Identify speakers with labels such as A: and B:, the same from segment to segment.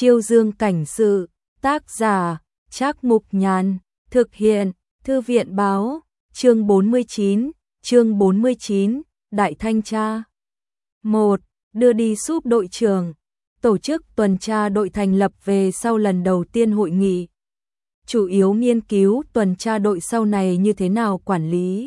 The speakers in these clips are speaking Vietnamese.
A: Chiêu Dương cảnh sự, tác giả, Trác Mục Nhàn, thực hiện, Thư viện báo, chương 49, Đại Thanh Tra. 1. Đưa đi súp đội trưởng. Tổ chức tuần tra đội thành lập về sau lần đầu tiên hội nghị. Chủ yếu nghiên cứu tuần tra đội sau này như thế nào quản lý.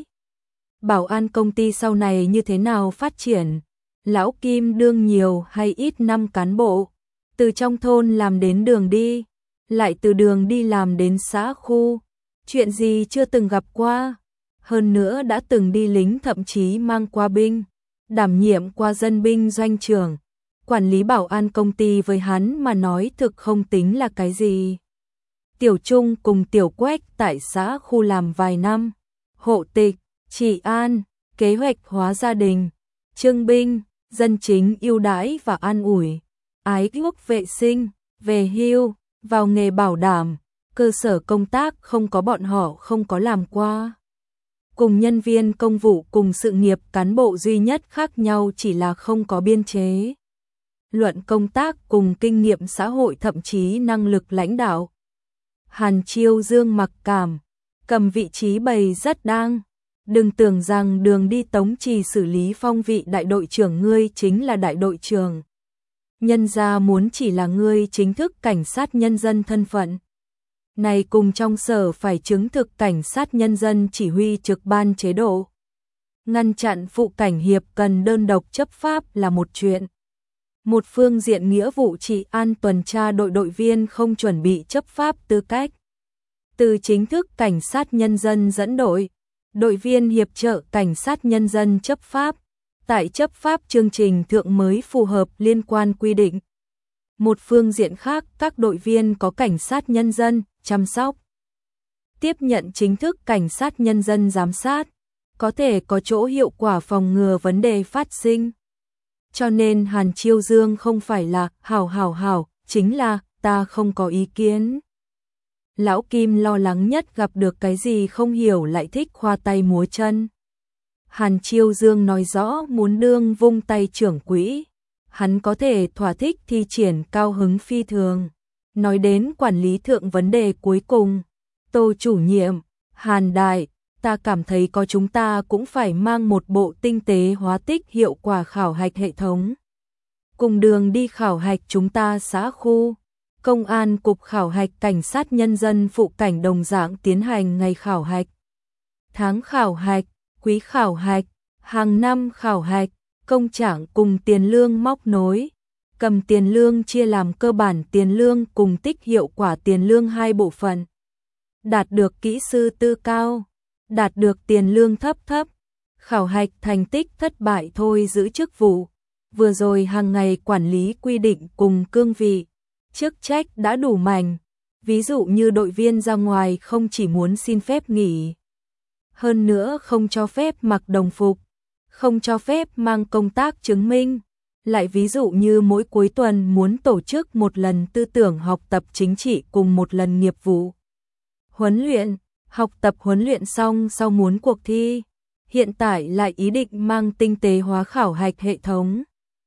A: Bảo an công ty sau này như thế nào phát triển. Lão Kim đương nhiều hay ít năm cán bộ. Từ trong thôn làm đến đường đi. Lại từ đường đi làm đến xã khu. Chuyện gì chưa từng gặp qua. Hơn nữa đã từng đi lính, thậm chí mang qua binh. Đảm nhiệm qua dân binh doanh trưởng. Quản lý bảo an công ty với hắn mà nói thực không tính là cái gì. Tiểu Trung cùng Tiểu Quách tại xã khu làm vài năm. Hộ tịch, trị an, kế hoạch hóa gia đình, trưng binh, dân chính ưu đãi và an ủi, ái quốc vệ sinh, về hưu, vào nghề bảo đảm, cơ sở công tác không có bọn họ không có làm qua. Cùng nhân viên công vụ cùng sự nghiệp cán bộ duy nhất khác nhau chỉ là không có biên chế. Luận công tác cùng kinh nghiệm xã hội thậm chí năng lực lãnh đạo. Hàn Chiêu Dương mặc cảm, cầm vị trí bày rất đang. Đừng tưởng rằng đường đi Tống Trì xử lý phong vị đại đội trưởng ngươi chính là đại đội trưởng. Nhân gia muốn chỉ là ngươi chính thức cảnh sát nhân dân thân phận. Này cùng trong sở phải chứng thực cảnh sát nhân dân chỉ huy trực ban chế độ. Ngăn chặn phụ cảnh hiệp cần đơn độc chấp pháp là một chuyện. Một phương diện nghĩa vụ trị an tuần tra đội đội viên không chuẩn bị chấp pháp tư cách. Từ chính thức cảnh sát nhân dân dẫn đội, đội viên hiệp trợ cảnh sát nhân dân chấp pháp. Tại chấp pháp chương trình thượng mới phù hợp liên quan quy định. Một phương diện khác, các đội viên có cảnh sát nhân dân chăm sóc, tiếp nhận chính thức cảnh sát nhân dân giám sát, có thể có chỗ hiệu quả phòng ngừa vấn đề phát sinh. Cho nên Hàn Chiêu Dương không phải là hảo, chính là ta không có ý kiến. Lão Kim lo lắng nhất gặp được cái gì không hiểu lại thích khoa tay múa chân. Hàn Chiêu Dương nói rõ muốn đương vung tay trưởng quỹ. Hắn có thể thỏa thích thi triển cao hứng phi thường. Nói đến quản lý thượng vấn đề cuối cùng. Tô chủ nhiệm, Hàn Đại, ta cảm thấy có chúng ta cũng phải mang một bộ tinh tế hóa tích hiệu quả khảo hạch hệ thống. Cùng đường đi khảo hạch chúng ta xã khu. Công an cục khảo hạch cảnh sát nhân dân phụ cảnh đồng dạng tiến hành ngày khảo hạch. Tháng khảo hạch, quý khảo hạch, hàng năm khảo hạch, công trạng cùng tiền lương móc nối. Cầm tiền lương chia làm cơ bản tiền lương cùng tích hiệu quả tiền lương hai bộ phận. Đạt được kỹ sư tư cao, đạt được tiền lương thấp. Khảo hạch thành tích thất bại thôi giữ chức vụ. Vừa rồi hàng ngày quản lý quy định cùng cương vị, chức trách đã đủ mạnh. Ví dụ như đội viên ra ngoài không chỉ muốn xin phép nghỉ. Hơn nữa không cho phép mặc đồng phục, không cho phép mang công tác chứng minh. Lại ví dụ như mỗi cuối tuần muốn tổ chức một lần tư tưởng học tập chính trị cùng một lần nghiệp vụ. Huấn luyện, học tập huấn luyện xong sau muốn cuộc thi. Hiện tại lại ý định mang tinh tế hóa khảo hạch hệ thống.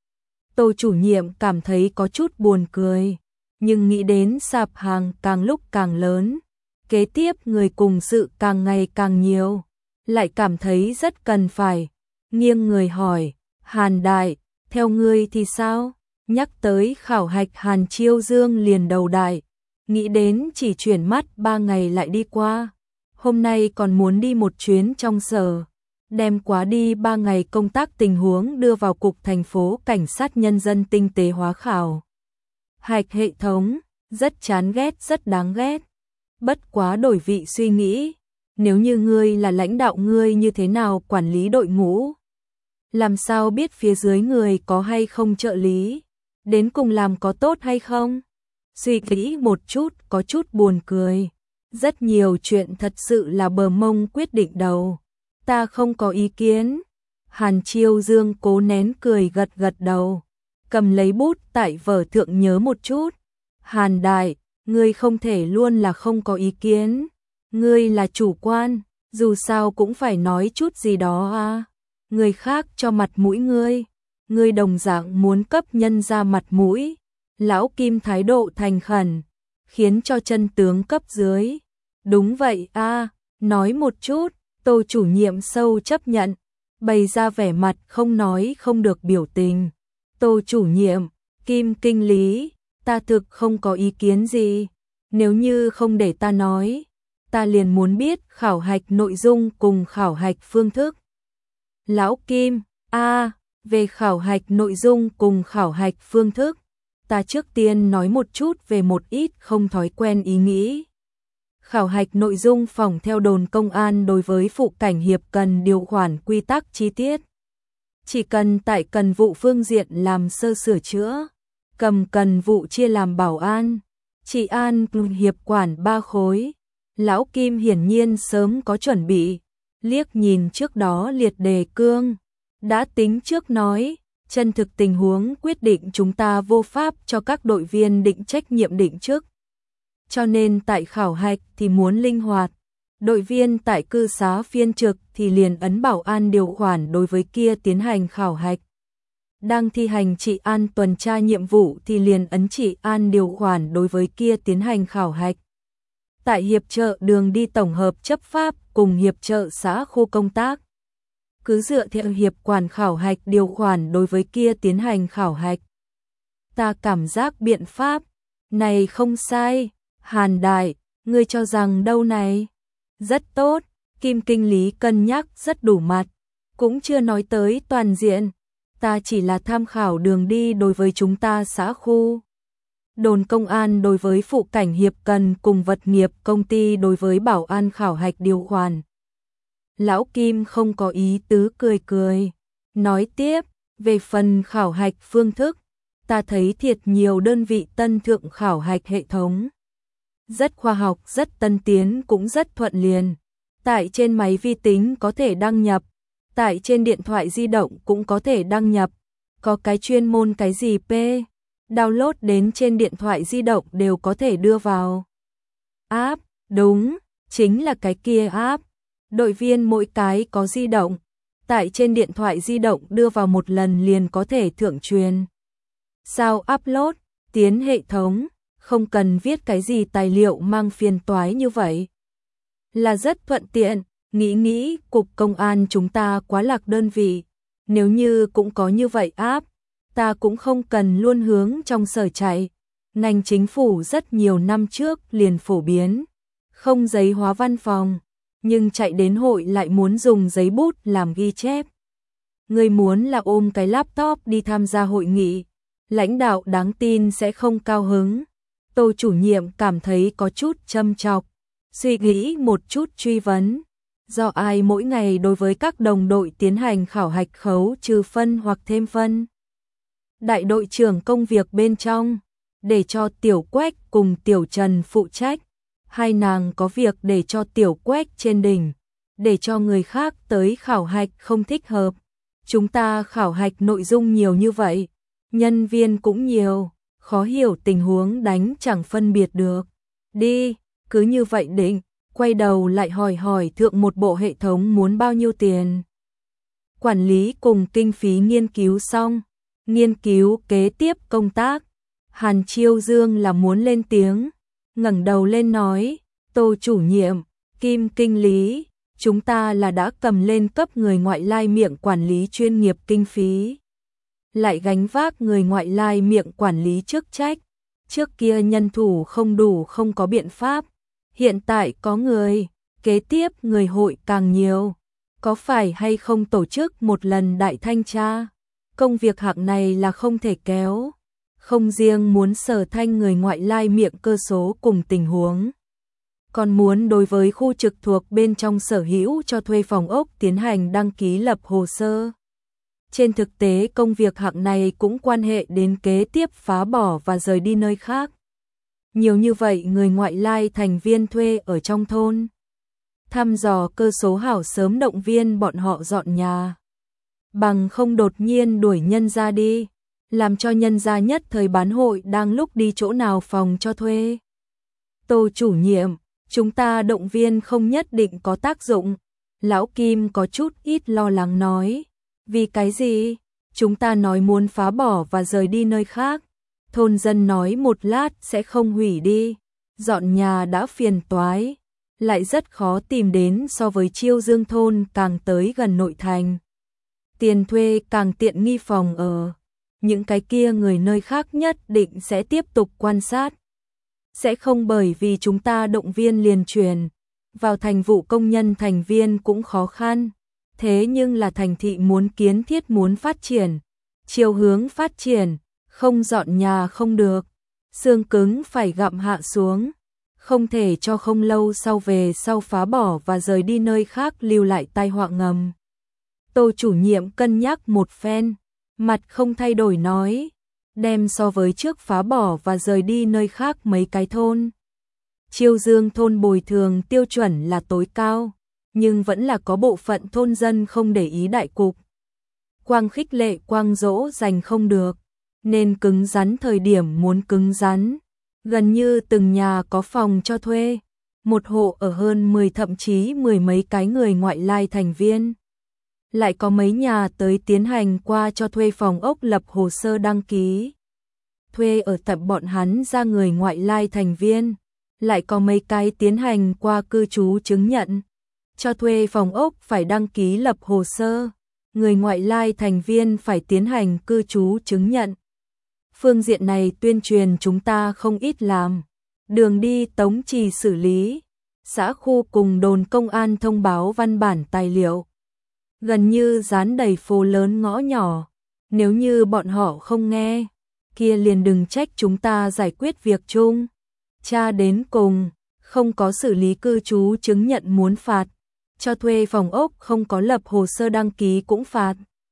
A: Tô chủ nhiệm cảm thấy có chút buồn cười, nhưng nghĩ đến sạp hàng càng lúc càng lớn. Kế tiếp người cùng sự càng ngày càng nhiều. Lại cảm thấy rất cần phải. Nghiêng người hỏi, Hàn Đại, theo ngươi thì sao? Nhắc tới khảo hạch Hàn Chiêu Dương liền đầu đại. Nghĩ đến chỉ chuyển mắt 3 ngày lại đi qua. Hôm nay còn muốn đi một chuyến trong sở. Đem quá đi 3 ngày công tác tình huống đưa vào cục thành phố cảnh sát nhân dân tinh tế hóa khảo hạch hệ thống. Rất chán ghét, rất đáng ghét. Bất quá đổi vị suy nghĩ. Nếu như ngươi là lãnh đạo ngươi như thế nào quản lý đội ngũ? Làm sao biết phía dưới người có hay không trợ lý? Đến cùng làm có tốt hay không? Suy nghĩ một chút có chút buồn cười. Rất nhiều chuyện thật sự là bờ mông quyết định đầu. Ta không có ý kiến. Hàn Chiêu Dương cố nén cười gật gật đầu. Cầm lấy bút tại vở thượng nhớ một chút. Hàn Đại, ngươi không thể luôn là không có ý kiến. Ngươi là chủ quan, dù sao cũng phải nói chút gì đó à. Người khác cho mặt mũi ngươi đồng dạng muốn cấp nhân ra mặt mũi. Lão Kim thái độ thành khẩn, khiến cho chân tướng cấp dưới. Đúng vậy a, nói một chút, Tô chủ nhiệm sâu chấp nhận, bày ra vẻ mặt không nói không được biểu tình. Tô chủ nhiệm, Kim kinh lý, ta thực không có ý kiến gì, nếu như không để ta nói, ta liền muốn biết khảo hạch nội dung cùng khảo hạch phương thức. Lão Kim, về khảo hạch nội dung cùng khảo hạch phương thức, ta trước tiên nói một chút về một ít không thói quen ý nghĩ. Khảo hạch nội dung phòng theo đồn công an đối với phụ cảnh hiệp cần điều khoản quy tắc chi tiết. Chỉ cần tại cần vụ phương diện làm sơ sửa chữa, cầm cần vụ chia làm bảo an, trị an hiệp quản 3 khối. Lão Kim hiển nhiên sớm có chuẩn bị, liếc nhìn trước đó liệt đề cương, đã tính trước nói, chân thực tình huống quyết định chúng ta vô pháp cho các đội viên định trách nhiệm định chức. Cho nên tại khảo hạch thì muốn linh hoạt, đội viên tại cư xá phiên trực thì liền ấn bảo an điều khoản đối với kia tiến hành khảo hạch. Đang thi hành trị an tuần tra nhiệm vụ thì liền ấn trị an điều khoản đối với kia tiến hành khảo hạch. Tại hiệp trợ đường đi tổng hợp chấp pháp cùng hiệp trợ xã khu công tác, cứ dựa theo hiệp quản khảo hạch điều khoản đối với kia tiến hành khảo hạch. Ta cảm giác biện pháp này không sai. Hàn Đại, ngươi cho rằng đâu này? Rất tốt, Kim kinh lý cân nhắc rất đủ mặt, cũng chưa nói tới toàn diện, ta chỉ là tham khảo đường đi đối với chúng ta xã khu. Đồn công an đối với phụ cảnh hiệp cần cùng vật nghiệp công ty đối với bảo an khảo hạch điều khoản. Lão Kim không có ý tứ cười cười, nói tiếp, về phần khảo hạch phương thức, ta thấy thiệt nhiều đơn vị tân thượng khảo hạch hệ thống. Rất khoa học, rất tân tiến cũng rất thuận liền. Tại trên máy vi tính có thể đăng nhập, tại trên điện thoại di động cũng có thể đăng nhập. Có cái chuyên môn cái gì download đến trên điện thoại di động đều có thể đưa vào. App, đúng, chính là cái kia app. Đội viên mỗi cái có di động, tại trên điện thoại di động đưa vào một lần liền có thể thượng truyền. Sao upload, tiến hệ thống, không cần viết cái gì tài liệu mang phiền toái như vậy. Là rất thuận tiện, nghĩ cục công an chúng ta quá lạc đơn vị, nếu như cũng có như vậy app, ta cũng không cần luôn hướng trong sở chạy. Ngành chính phủ rất nhiều năm trước liền phổ biến, không giấy hóa văn phòng, nhưng chạy đến hội lại muốn dùng giấy bút làm ghi chép. Người muốn là ôm cái laptop đi tham gia hội nghị, lãnh đạo đáng tin sẽ không cao hứng. Tô chủ nhiệm cảm thấy có chút châm chọc, suy nghĩ một chút truy vấn. Do ai mỗi ngày đối với các đồng đội tiến hành khảo hạch khấu trừ phân hoặc thêm phân? Đại đội trưởng công việc bên trong, để cho Tiểu Quách cùng Tiểu Trần phụ trách. Hai nàng có việc để cho Tiểu Quách trên đỉnh, để cho người khác tới khảo hạch không thích hợp. Chúng ta khảo hạch nội dung nhiều như vậy, nhân viên cũng nhiều, khó hiểu tình huống đánh chẳng phân biệt được. Đi, cứ như vậy định, quay đầu lại hỏi thượng một bộ hệ thống muốn bao nhiêu tiền. Quản lý cùng kinh phí nghiên cứu xong, nghiên cứu kế tiếp công tác. Hàn Chiêu Dương là muốn lên tiếng, ngẩng đầu lên nói, Tô chủ nhiệm, Kim kinh lý, chúng ta là đã cầm lên cấp người ngoại lai miệng quản lý chuyên nghiệp kinh phí. Lại gánh vác người ngoại lai miệng quản lý chức trách, trước kia nhân thủ không đủ không có biện pháp, hiện tại có người, kế tiếp người hội càng nhiều, có phải hay không tổ chức một lần đại thanh tra, công việc hạng này là không thể kéo, không riêng muốn sở thanh người ngoại lai miệng cơ số cùng tình huống, còn muốn đối với khu trực thuộc bên trong sở hữu cho thuê phòng ốc tiến hành đăng ký lập hồ sơ. Trên thực tế công việc hạng này cũng quan hệ đến kế tiếp phá bỏ và rời đi nơi khác. Nhiều như vậy người ngoại lai thành viên thuê ở trong thôn. Thăm dò cơ số hảo sớm động viên bọn họ dọn nhà. Bằng không đột nhiên đuổi nhân ra đi, làm cho nhân gia nhất thời bán hội đang lúc đi chỗ nào phòng cho thuê. Tô chủ nhiệm, chúng ta động viên không nhất định có tác dụng. Lão Kim có chút ít lo lắng nói. Vì cái gì? Chúng ta nói muốn phá bỏ và rời đi nơi khác. Thôn dân nói một lát sẽ không hủy đi, dọn nhà đã phiền toái, lại rất khó tìm đến so với Chiêu Dương thôn càng tới gần nội thành. Tiền thuê càng tiện nghi phòng ở, những cái kia người nơi khác nhất định sẽ tiếp tục quan sát. Sẽ không bởi vì chúng ta động viên liền chuyển, vào thành vụ công nhân thành viên cũng khó khăn, thế nhưng là thành thị muốn kiến thiết muốn phát triển, chiều hướng phát triển, không dọn nhà không được, xương cứng phải gặm hạ xuống, không thể cho không lâu sau về sau phá bỏ và rời đi nơi khác lưu lại tai họa ngầm. Tô chủ nhiệm cân nhắc một phen, mặt không thay đổi nói, đem so với trước phá bỏ và rời đi nơi khác mấy cái thôn. Chiêu Dương thôn bồi thường tiêu chuẩn là tối cao, nhưng vẫn là có bộ phận thôn dân không để ý đại cục. Quang khích lệ quang dỗ dành không được, nên cứng rắn thời điểm muốn cứng rắn. Gần như từng nhà có phòng cho thuê, một hộ ở hơn 10 thậm chí 10 mấy cái người ngoại lai thành viên. Lại có mấy nhà tới tiến hành qua cho thuê phòng ốc lập hồ sơ đăng ký. Thuê ở tập bọn hắn ra người ngoại lai thành viên. Lại có mấy cái tiến hành qua cư trú chứng nhận. Cho thuê phòng ốc phải đăng ký lập hồ sơ. Người ngoại lai thành viên phải tiến hành cư trú chứng nhận. Phương diện này tuyên truyền chúng ta không ít làm. Đường đi tống trì xử lý. Xã khu cùng đồn công an thông báo văn bản tài liệu. Gần như dán đầy phố lớn ngõ nhỏ. Nếu như bọn họ không nghe, kia liền đừng trách chúng ta giải quyết việc chung. Tra đến cùng, không có xử lý cư trú chứng nhận muốn phạt. Cho thuê phòng ốc không có lập hồ sơ đăng ký cũng phạt.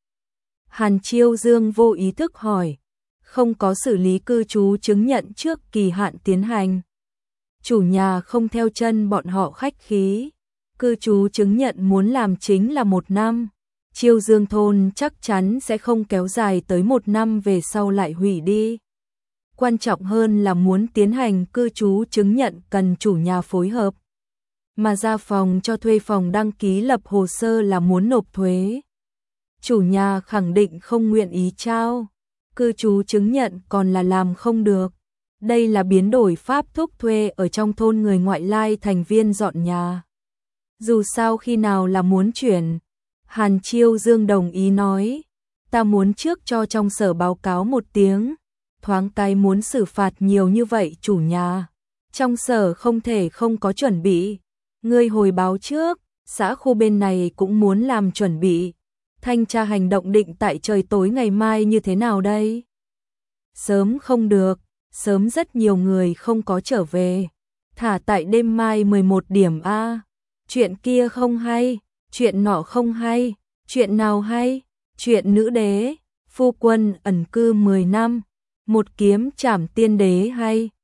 A: Hàn Chiêu Dương vô ý thức hỏi, không có xử lý cư trú chứng nhận trước kỳ hạn tiến hành. Chủ nhà không theo chân bọn họ khách khí. Cư trú chứng nhận muốn làm chính là 1 năm. Chiêu Dương thôn chắc chắn sẽ không kéo dài tới 1 năm về sau lại hủy đi. Quan trọng hơn là muốn tiến hành cư trú chứng nhận cần chủ nhà phối hợp. Mà ra phòng cho thuê phòng đăng ký lập hồ sơ là muốn nộp thuế. Chủ nhà khẳng định không nguyện ý trao. Cư trú chứng nhận còn là làm không được. Đây là biến đổi pháp thúc thuê ở trong thôn người ngoại lai thành viên dọn nhà. Dù sao khi nào là muốn chuyển. Hàn Chiêu Dương đồng ý nói, ta muốn trước cho trong sở báo cáo một tiếng, thoáng cái muốn xử phạt nhiều như vậy chủ nhà. Trong sở không thể không có chuẩn bị, ngươi hồi báo trước, xã khu bên này cũng muốn làm chuẩn bị. Thanh tra hành động định tại trời tối ngày mai như thế nào đây? Sớm không được, sớm rất nhiều người không có trở về. Thả tại đêm mai 11 điểm A. Chuyện kia không hay, chuyện nọ không hay, chuyện nào hay? Chuyện nữ đế, phu quân ẩn cư 10 năm, một kiếm trảm tiên đế hay?